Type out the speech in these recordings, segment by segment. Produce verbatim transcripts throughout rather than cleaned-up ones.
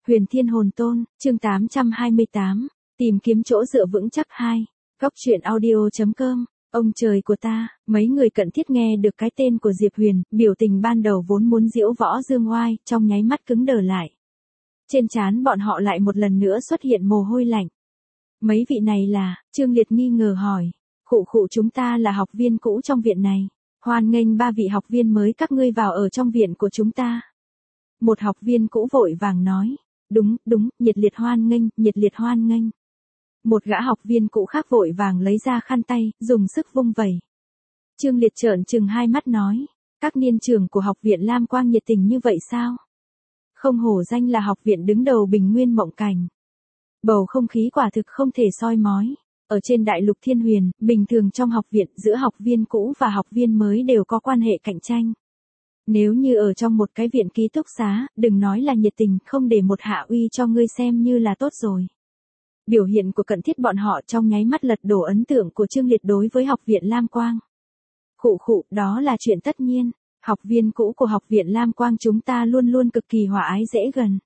Huyền Thiên Hồn Tôn, chương tám trăm hai mươi tám, tìm kiếm chỗ dựa vững chắc hai. Góc truyện audio.com, ông trời của ta, mấy người cận thiết nghe được cái tên của Diệp Huyền, biểu tình ban đầu vốn muốn diễu võ dương oai, trong nháy mắt cứng đờ lại. Trên trán bọn họ lại một lần nữa xuất hiện mồ hôi lạnh. Mấy vị này là, Trương Liệt nghi ngờ hỏi. Khụ khụ chúng ta là học viên cũ trong viện này. Hoan nghênh ba vị học viên mới các ngươi vào ở trong viện của chúng ta. Một học viên cũ vội vàng nói. Đúng, đúng, nhiệt liệt hoan nghênh, nhiệt liệt hoan nghênh. Một gã học viên cũ khác vội vàng lấy ra khăn tay, dùng sức vung vẩy. Trương Liệt trợn trừng hai mắt nói. Các niên trưởng của học viện Lam Quang nhiệt tình như vậy sao? Không hổ danh là học viện đứng đầu Bình Nguyên Mộng Cảnh. Bầu không khí quả thực không thể soi mói. Ở trên đại lục Thiên Huyền, bình thường trong học viện giữa học viên cũ và học viên mới đều có quan hệ cạnh tranh. Nếu như ở trong một cái viện ký túc xá, đừng nói là nhiệt tình, không để một hạ uy cho ngươi xem như là tốt rồi. Biểu hiện của cận thiết bọn họ trong nháy mắt lật đổ ấn tượng của Trương Liệt đối với học viện Lam Quang. Khụ khụ, đó là chuyện tất nhiên. Học viên cũ của học viện Lam Quang chúng ta luôn luôn cực kỳ hòa ái dễ gần.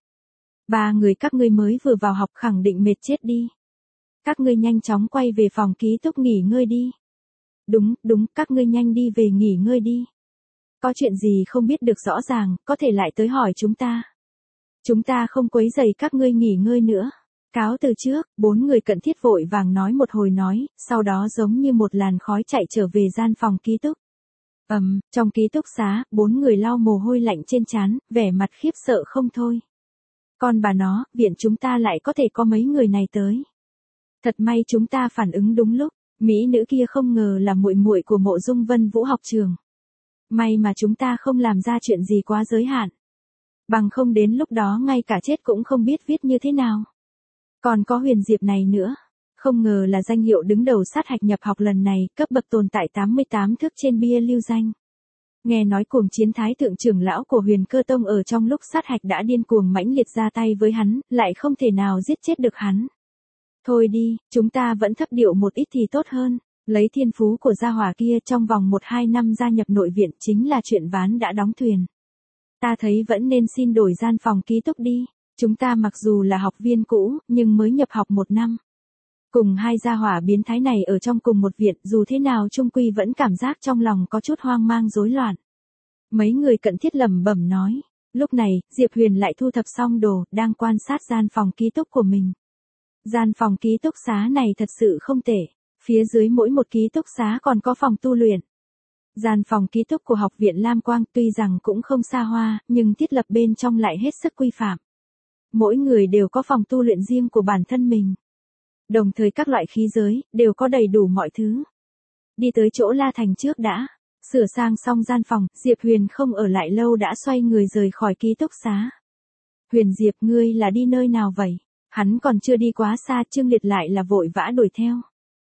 Ba người các ngươi mới vừa vào học khẳng định mệt chết đi. Các ngươi nhanh chóng quay về phòng ký túc nghỉ ngơi đi. Đúng, đúng, các ngươi nhanh đi về nghỉ ngơi đi. Có chuyện gì không biết được rõ ràng, có thể lại tới hỏi chúng ta. Chúng ta không quấy rầy các ngươi nghỉ ngơi nữa. Cáo từ trước, bốn người cận thiết vội vàng nói một hồi nói, sau đó giống như một làn khói chạy trở về gian phòng ký túc. Ầm, um, trong ký túc xá, bốn người lau mồ hôi lạnh trên trán, vẻ mặt khiếp sợ không thôi. Con bà nó, viện chúng ta lại có thể có mấy người này tới. Thật may chúng ta phản ứng đúng lúc, mỹ nữ kia không ngờ là muội muội của Mộ Dung Vân Vũ học trường. May mà chúng ta không làm ra chuyện gì quá giới hạn. Bằng không đến lúc đó ngay cả chết cũng không biết viết như thế nào. Còn có Huyền Diệp này nữa. Không ngờ là danh hiệu đứng đầu sát hạch nhập học lần này, cấp bậc tồn tại tám mươi tám thước trên bia lưu danh. Nghe nói cuồng chiến thái thượng trưởng lão của Huyền Cơ Tông ở trong lúc sát hạch đã điên cuồng mãnh liệt ra tay với hắn, lại không thể nào giết chết được hắn. Thôi đi, chúng ta vẫn thấp điệu một ít thì tốt hơn. Lấy thiên phú của gia hỏa kia trong vòng một hai năm gia nhập nội viện chính là chuyện ván đã đóng thuyền. Ta thấy vẫn nên xin đổi gian phòng ký túc đi. Chúng ta mặc dù là học viên cũ, nhưng mới nhập học một năm. Cùng hai gia hỏa biến thái này ở trong cùng một viện, dù thế nào trung quy vẫn cảm giác trong lòng có chút hoang mang rối loạn. Mấy người cận thiết lẩm bẩm nói. Lúc này, Diệp Huyền lại thu thập xong đồ, đang quan sát gian phòng ký túc của mình. Gian phòng ký túc xá này thật sự không tệ. Phía dưới mỗi một ký túc xá còn có phòng tu luyện. Gian phòng ký túc của học viện Lam Quang tuy rằng cũng không xa hoa, nhưng thiết lập bên trong lại hết sức quy phạm. Mỗi người đều có phòng tu luyện riêng của bản thân mình. Đồng thời các loại khí giới, đều có đầy đủ mọi thứ. Đi tới chỗ La Thành trước đã. Sửa sang xong gian phòng, Diệp Huyền không ở lại lâu đã xoay người rời khỏi ký túc xá. Huyền Diệp, ngươi là đi nơi nào vậy? Hắn còn chưa đi quá xa, Trương Liệt lại là vội vã đuổi theo.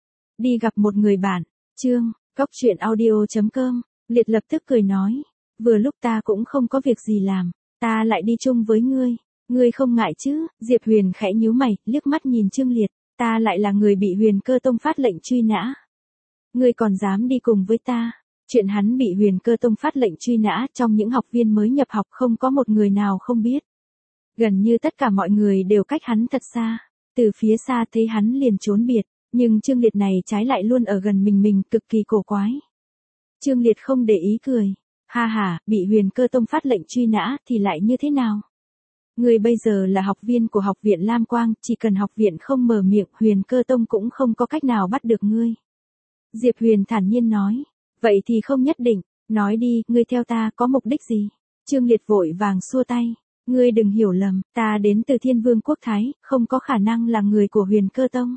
Đi gặp một người bạn. Chương, góc truyện audio.com, Liệt lập tức cười nói. Vừa lúc ta cũng không có việc gì làm, ta lại đi chung với ngươi. Ngươi không ngại chứ? Diệp Huyền khẽ nhíu mày, liếc mắt nhìn Trương Liệt. Ta lại là người bị Huyền Cơ Tông phát lệnh truy nã. Ngươi còn dám đi cùng với ta? Chuyện hắn bị Huyền Cơ Tông phát lệnh truy nã trong những học viên mới nhập học không có một người nào không biết. Gần như tất cả mọi người đều cách hắn thật xa. Từ phía xa thấy hắn liền trốn biệt. Nhưng Trương Liệt này trái lại luôn ở gần mình mình, cực kỳ cổ quái. Trương Liệt không để ý cười. Ha ha, bị Huyền Cơ Tông phát lệnh truy nã thì lại như thế nào? Ngươi bây giờ là học viên của học viện Lam Quang, chỉ cần học viện không mở miệng, Huyền Cơ Tông cũng không có cách nào bắt được ngươi. Diệp Huyền thản nhiên nói. Vậy thì không nhất định, nói đi, ngươi theo ta có mục đích gì? Trương Liệt vội vàng xua tay. Ngươi đừng hiểu lầm, ta đến từ Thiên Vương quốc Thái, không có khả năng là người của Huyền Cơ Tông.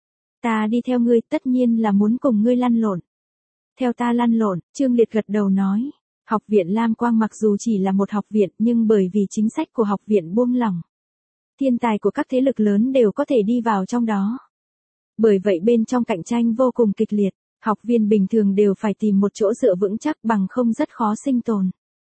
Ta đi theo ngươi tất nhiên là muốn cùng ngươi lăn lộn. Theo ta lăn lộn, Trương Liệt gật đầu nói. Học viện Lam Quang mặc dù chỉ là một học viện nhưng bởi vì chính sách của học viện buông lỏng. Thiên tài của các thế lực lớn đều có thể đi vào trong đó. Bởi vậy bên trong cạnh tranh vô cùng kịch liệt, học viên bình thường đều phải tìm một chỗ dựa vững chắc bằng không rất khó sinh tồn.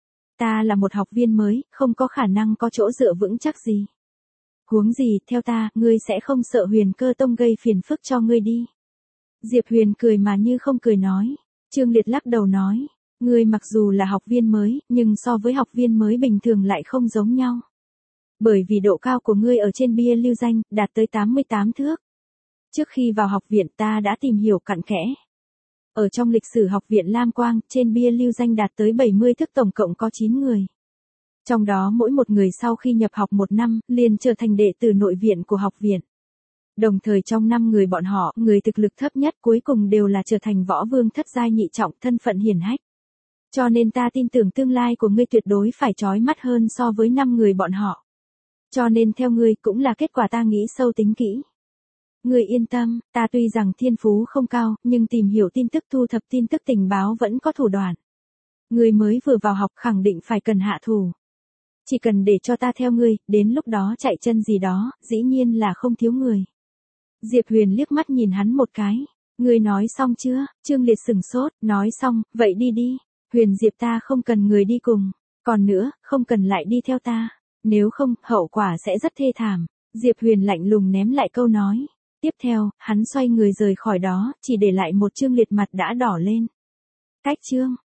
Ta là một học viên mới, không có khả năng có chỗ dựa vững chắc gì. Huống gì, theo ta, ngươi sẽ không sợ Huyền Cơ Tông gây phiền phức cho ngươi đi. Diệp Huyền cười mà như không cười nói. Trương Liệt lắc đầu nói. Ngươi mặc dù là học viên mới, nhưng so với học viên mới bình thường lại không giống nhau. Bởi vì độ cao của ngươi ở trên bia lưu danh, đạt tới tám mươi tám thước. Trước khi vào học viện ta đã tìm hiểu cặn kẽ. Ở trong lịch sử học viện Lam Quang, trên bia lưu danh đạt tới bảy mươi thước, tổng cộng có chín người. Trong đó mỗi một người sau khi nhập học một năm, liền trở thành đệ tử nội viện của học viện. Đồng thời trong năm người bọn họ, người thực lực thấp nhất cuối cùng đều là trở thành võ vương thất giai nhị trọng, thân phận hiển hách. Cho nên ta tin tưởng tương lai của ngươi tuyệt đối phải chói mắt hơn so với năm người bọn họ. Cho nên theo ngươi cũng là kết quả ta nghĩ sâu tính kỹ. Ngươi yên tâm, ta tuy rằng thiên phú không cao, nhưng tìm hiểu tin tức, thu thập tin tức tình báo vẫn có thủ đoạn. Ngươi mới vừa vào học khẳng định phải cần hạ thủ. Chỉ cần để cho ta theo ngươi, đến lúc đó chạy chân gì đó, dĩ nhiên là không thiếu người. Diệp Huyền liếc mắt nhìn hắn một cái. Ngươi nói xong chưa? Trương Liệt sừng sốt, nói xong, vậy đi đi. Huyền Diệp ta không cần người đi cùng. Còn nữa, không cần lại đi theo ta. Nếu không, hậu quả sẽ rất thê thảm. Diệp Huyền lạnh lùng ném lại câu nói. Tiếp theo, hắn xoay người rời khỏi đó, chỉ để lại một Trương Liệt mặt đã đỏ lên. Cách chương.